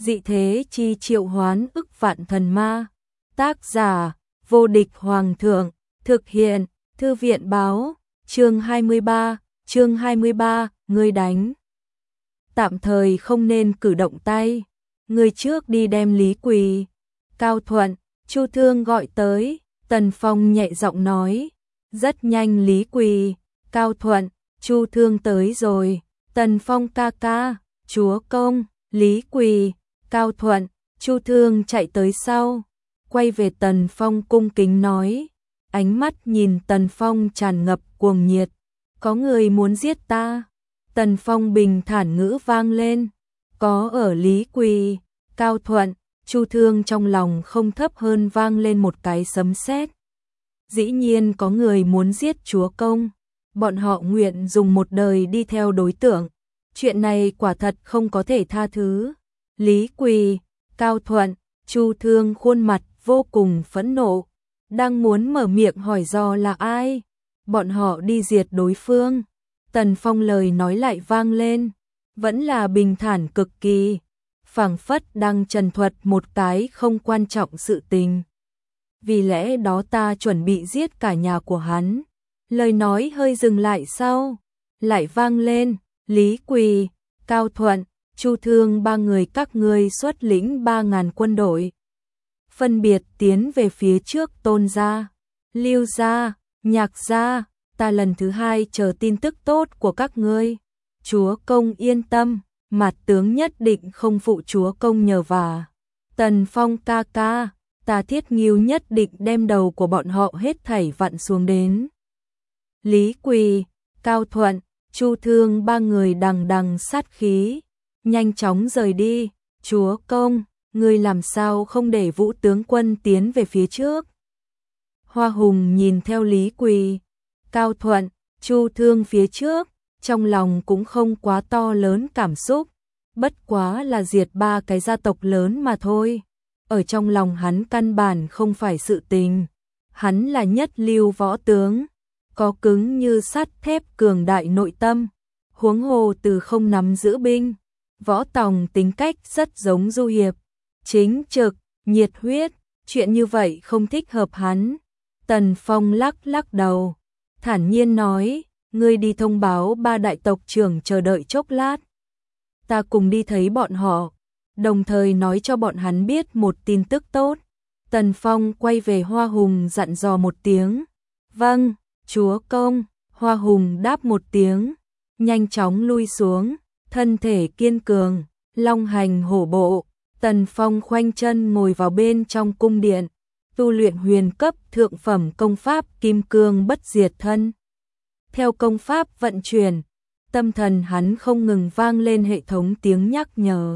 Dị thế chi triệu hoán ức vạn thần ma. Tác giả: Vô địch hoàng thượng. Thực hiện: Thư viện báo. Chương 23, ngươi đánh. Tạm thời không nên cử động tay. Người trước đi đem Lý Quỳ, Cao Thuận, Chu Thương gọi tới. Tần Phong nhẹ giọng nói. Rất nhanh Lý Quỳ, Cao Thuận, Chu Thương tới rồi. Tần Phong ca ca, chúa công. Lý Quỳ, Cao Thuận, Chu Thương chạy tới sau, quay về Tần Phong cung kính nói, ánh mắt nhìn Tần Phong tràn ngập cuồng nhiệt. Có người muốn giết ta. Tần Phong bình thản ngữ vang lên. Có ở Lý Quỳ, Cao Thuận, Chu Thương trong lòng không thấp hơn vang lên một cái sấm sét. Dĩ nhiên có người muốn giết chúa công. Bọn họ nguyện dùng một đời đi theo đối tượng. Chuyện này quả thật không có thể tha thứ. Lý Quỳ, Cao Thuận, Chu Thương khuôn mặt vô cùng phẫn nộ, đang muốn mở miệng hỏi do là ai. Bọn họ đi diệt đối phương. Tần Phong lời nói lại vang lên, vẫn là bình thản cực kỳ, phảng phất đang trần thuật một cái không quan trọng sự tình. Vì lẽ đó ta chuẩn bị giết cả nhà của hắn. Lời nói hơi dừng lại sau, lại vang lên. Lý Quỳ, Cao Thuận, Chu Thương ba người các ngươi xuất lĩnh 3.000 quân đội, phân biệt tiến về phía trước Tôn gia, Lưu gia, Nhạc gia. Ta lần thứ hai chờ tin tức tốt của các ngươi. Chúa công yên tâm, Mạt tướng nhất định không phụ chúa công nhờ vả. Tần Phong ca ca, ta Thiết Ngưu nhất định đem đầu của bọn họ hết thảy vặn xuống đến. Lý Quỳ, Cao Thuận, Chu Thương ba người đằng đằng sát khí, nhanh chóng rời đi. Chúa công, ngươi làm sao không để Vũ tướng quân tiến về phía trước? Hoa Hùng nhìn theo Lý Quỳ, Cao Thuận, Chu Thương phía trước, trong lòng cũng không quá to lớn cảm xúc, bất quá là diệt 3 cái gia tộc lớn mà thôi. Ở trong lòng hắn căn bản không phải sự tình. Hắn là nhất lưu võ tướng, có cứng như sắt thép cường đại nội tâm, huống hồ từ không nắm giữ binh. Võ Tòng tính cách rất giống Du Hiệp, chính trực, nhiệt huyết, chuyện như vậy không thích hợp hắn. Tần Phong lắc lắc đầu, thản nhiên nói, ngươi đi thông báo 3 đại tộc trưởng chờ đợi chốc lát. Ta cùng đi thấy bọn họ, đồng thời nói cho bọn hắn biết một tin tức tốt. Tần Phong quay về Hoa Hùng dặn dò một tiếng. Vâng, chúa công. Hoa Hùng đáp một tiếng, nhanh chóng lui xuống, thân thể kiên cường, long hành hổ bộ. Tần Phong khoanh chân ngồi vào bên trong cung điện, tu luyện huyền cấp thượng phẩm công pháp Kim Cương Bất Diệt Thân. Theo công pháp vận chuyển, tâm thần hắn không ngừng vang lên hệ thống tiếng nhắc nhở.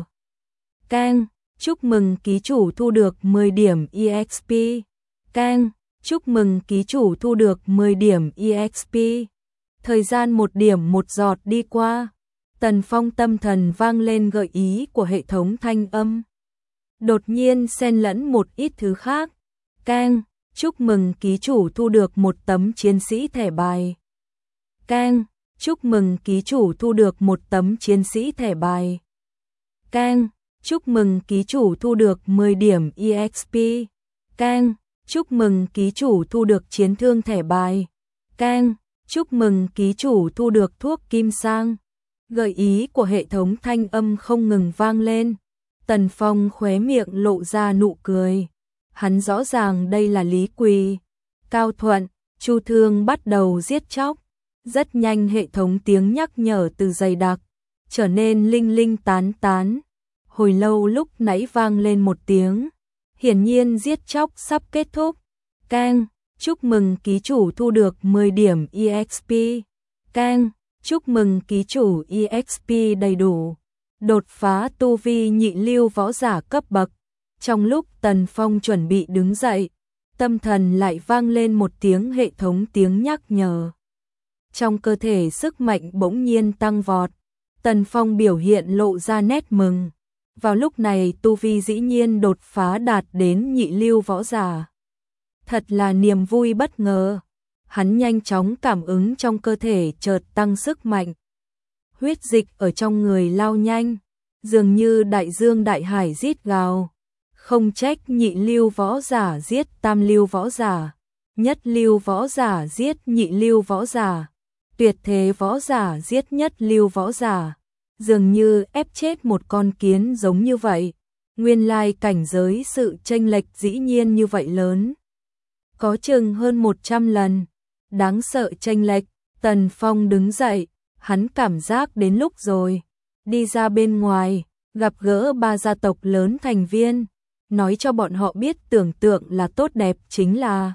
Keng, chúc mừng ký chủ thu được 10 điểm EXP. Keng, chúc mừng ký chủ thu được 10 điểm EXP. Thời gian 1 điểm 1 giọt đi qua, Tần Phong tâm thần vang lên gợi ý của hệ thống thanh âm. Đột nhiên xen lẫn một ít thứ khác. Keng, chúc mừng ký chủ thu được 1 tấm chiến sĩ thẻ bài. Keng, chúc mừng ký chủ thu được 1 tấm chiến sĩ thẻ bài. Keng, chúc mừng ký chủ thu được 10 điểm EXP. Keng, chúc mừng ký chủ thu được chiến thương thẻ bài. Keng, chúc mừng ký chủ thu được thuốc kim sang. Gợi ý của hệ thống thanh âm không ngừng vang lên. Tần Phong khóe miệng lộ ra nụ cười. Hắn rõ ràng đây là Lý Quỳ, Cao Thuận, Chu Thương bắt đầu giết chóc. Rất nhanh hệ thống tiếng nhắc nhở từ dày đặc trở nên linh linh tán tán. Hồi lâu lúc nãy vang lên một tiếng, hiển nhiên giết chóc sắp kết thúc. Keng, chúc mừng ký chủ thu được 10 điểm EXP. Keng, chúc mừng ký chủ EXP đầy đủ, đột phá tu vi nhị lưu võ giả cấp bậc. Trong lúc Tần Phong chuẩn bị đứng dậy, tâm thần lại vang lên một tiếng hệ thống tiếng nhắc nhở. Trong cơ thể sức mạnh bỗng nhiên tăng vọt, Tần Phong biểu hiện lộ ra nét mừng. Vào lúc này tu vi dĩ nhiên đột phá đạt đến nhị lưu võ giả. Thật là niềm vui bất ngờ. Hắn nhanh chóng cảm ứng trong cơ thể chợt tăng sức mạnh. Huyết dịch ở trong người lao nhanh, dường như đại dương đại hải rít gào. Không trách nhị lưu võ giả giết tam lưu võ giả, nhất lưu võ giả giết nhị lưu võ giả, tuyệt thế võ giả giết nhất lưu võ giả, dường như ép chết một con kiến giống như vậy. Nguyên lai cảnh giới sự chênh lệch dĩ nhiên như vậy lớn. Có chừng hơn 100 lần. Đáng sợ chênh lệch. Tần Phong đứng dậy, hắn cảm giác đến lúc rồi. Đi ra bên ngoài, gặp gỡ 3 gia tộc lớn thành viên, nói cho bọn họ biết tưởng tượng là tốt đẹp chính là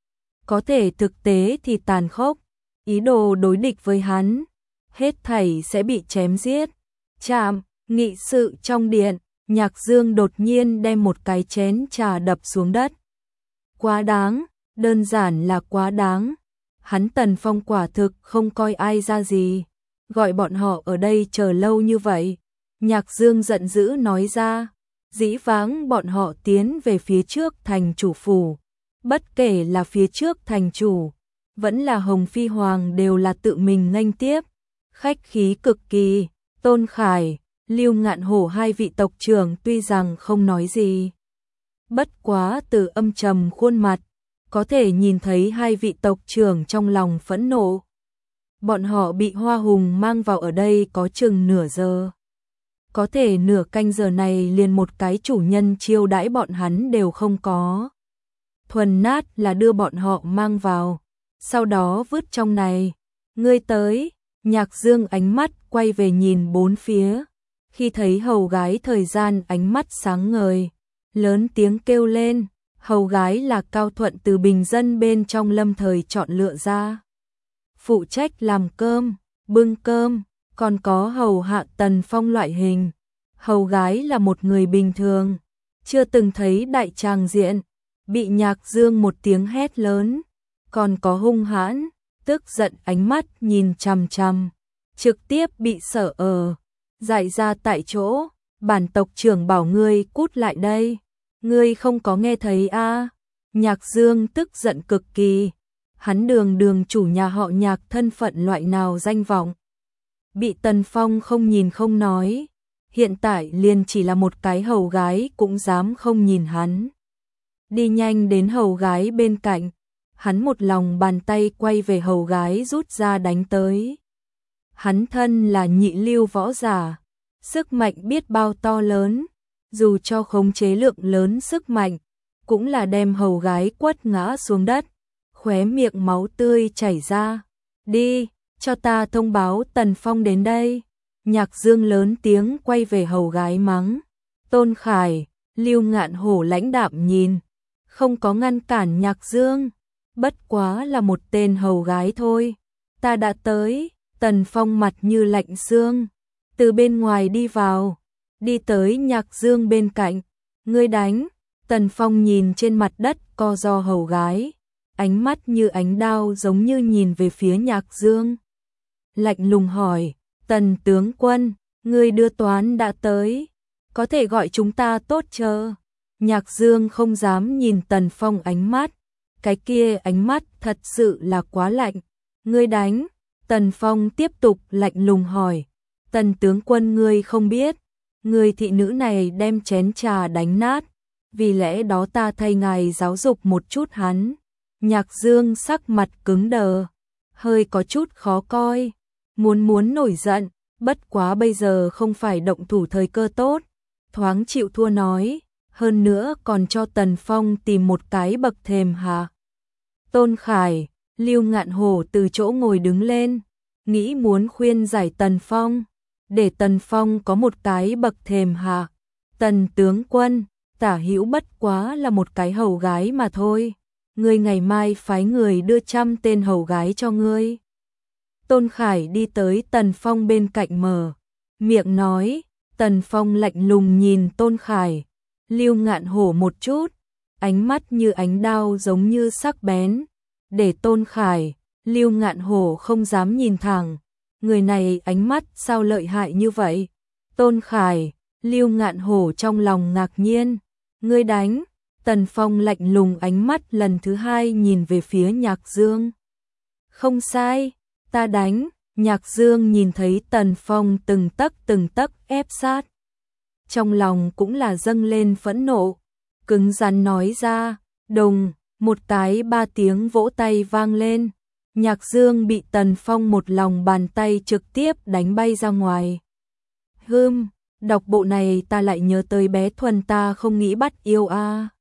có thể thực tế thì tàn khốc. Ý đồ đối địch với hắn, hết thảy sẽ bị chém giết. Chạm, nghị sự trong điện, Nhạc Dương đột nhiên đem một cái chén trà đập xuống đất. Quá đáng, đơn giản là quá đáng. Hắn Tần Phong quả thực không coi ai ra gì, gọi bọn họ ở đây chờ lâu như vậy. Nhạc Dương giận dữ nói ra, dĩ vãng bọn họ tiến về phía trước thành chủ phủ, bất kể là phía trước thành chủ, vẫn là Hồng Phi Hoàng đều là tự mình nghênh tiếp, khách khí cực kỳ. Tôn Khải, Lưu Ngạn Hổ hai vị tộc trưởng tuy rằng không nói gì, bất quá từ âm trầm khuôn mặt, có thể nhìn thấy hai vị tộc trưởng trong lòng phẫn nộ. Bọn họ bị Hoa Hùng mang vào ở đây có chừng nửa giờ. Có thể nửa canh giờ này liền một cái chủ nhân chiêu đãi bọn hắn đều không có. Thuần nát là đưa bọn họ mang vào, sau đó vứt trong này. Ngươi tới, Nhạc Dương ánh mắt quay về nhìn bốn phía. Khi thấy hầu gái thời gian ánh mắt sáng ngời, lớn tiếng kêu lên. Hầu gái là Cao Thuận từ bình dân bên trong lâm thời chọn lựa ra, phụ trách làm cơm, bưng cơm, còn có hầu hạ Tần Phong loại hình. Hầu gái là một người bình thường, chưa từng thấy đại tràng diện, bị Nhạc Dương một tiếng hét lớn, còn có hung hãn, tức giận ánh mắt nhìn chằm chằm, trực tiếp bị sợ dại ra tại chỗ. Bản tộc trưởng bảo ngươi cút lại đây. Ngươi không có nghe thấy a? Nhạc Dương tức giận cực kỳ. Hắn đường chủ nhà họ Nhạc, thân phận loại nào danh vọng. Bị Tần Phong không nhìn không nói. Hiện tại liền chỉ là một cái hầu gái cũng dám không nhìn hắn. Đi nhanh đến hầu gái bên cạnh. Hắn một lòng bàn tay quay về hầu gái rút ra đánh tới. Hắn thân là nhị lưu võ giả. Sức mạnh biết bao to lớn. Dù cho khống chế lượng lớn sức mạnh, cũng là đem hầu gái quất ngã xuống đất, khóe miệng máu tươi chảy ra. Đi, cho ta thông báo Tần Phong đến đây. Nhạc Dương lớn tiếng quay về hầu gái mắng. Tôn Khải, Lưu Ngạn Hổ lãnh đạm nhìn, không có ngăn cản Nhạc Dương. Bất quá là một tên hầu gái thôi. Ta đã tới. Tần Phong mặt như lạnh xương, từ bên ngoài đi vào. Đi tới Nhạc Dương bên cạnh. Ngươi đánh. Tần Phong nhìn trên mặt đất co ro hầu gái, ánh mắt như ánh đao giống như nhìn về phía Nhạc Dương. Lạnh lùng hỏi, Tần tướng quân, ngươi đưa toán đã tới, có thể gọi chúng ta tốt chờ. Nhạc Dương không dám nhìn Tần Phong ánh mắt, cái kia ánh mắt thật sự là quá lạnh. Ngươi đánh. Tần Phong tiếp tục lạnh lùng hỏi, Tần tướng quân ngươi không biết, người thị nữ này đem chén trà đánh nát, vì lẽ đó ta thay ngài giáo dục một chút hắn. Nhạc Dương sắc mặt cứng đờ, hơi có chút khó coi, muốn nổi giận, bất quá bây giờ không phải động thủ thời cơ tốt, thoáng chịu thua nói, hơn nữa còn cho Tần Phong tìm một cái bậc thềm hạ. Tôn Khải, Lưu Ngạn Hổ từ chỗ ngồi đứng lên, nghĩ muốn khuyên giải Tần Phong, để Tần Phong có một cái bậc thềm hạ. Tần tướng quân, Tả Hữu bất quá là một cái hầu gái mà thôi, ngươi ngày mai phái người đưa 100 tên hầu gái cho ngươi. Tôn Khải đi tới Tần Phong bên cạnh mở miệng nói. Tần Phong lạnh lùng nhìn Tôn Khải, Lưu Ngạn Hổ một chút, ánh mắt như ánh đao giống như sắc bén, để Tôn Khải, Lưu Ngạn Hổ không dám nhìn thẳng. Người này ánh mắt sao lợi hại như vậy? Tôn Khải, Lưu Ngạn Hổ trong lòng ngạc nhiên. Ngươi đánh. Tần Phong lạnh lùng ánh mắt lần thứ hai nhìn về phía Nhạc Dương. Không sai, ta đánh. Nhạc Dương nhìn thấy Tần Phong từng tấc ép sát trong lòng cũng là dâng lên phẫn nộ, cứng rắn nói ra, đùng, một cái 3 tiếng vỗ tay vang lên. Nhạc Dương bị Tần Phong một lòng bàn tay trực tiếp đánh bay ra ngoài. Đọc bộ này ta lại nhớ tới bé Thuần ta không nghĩ bắt yêu a.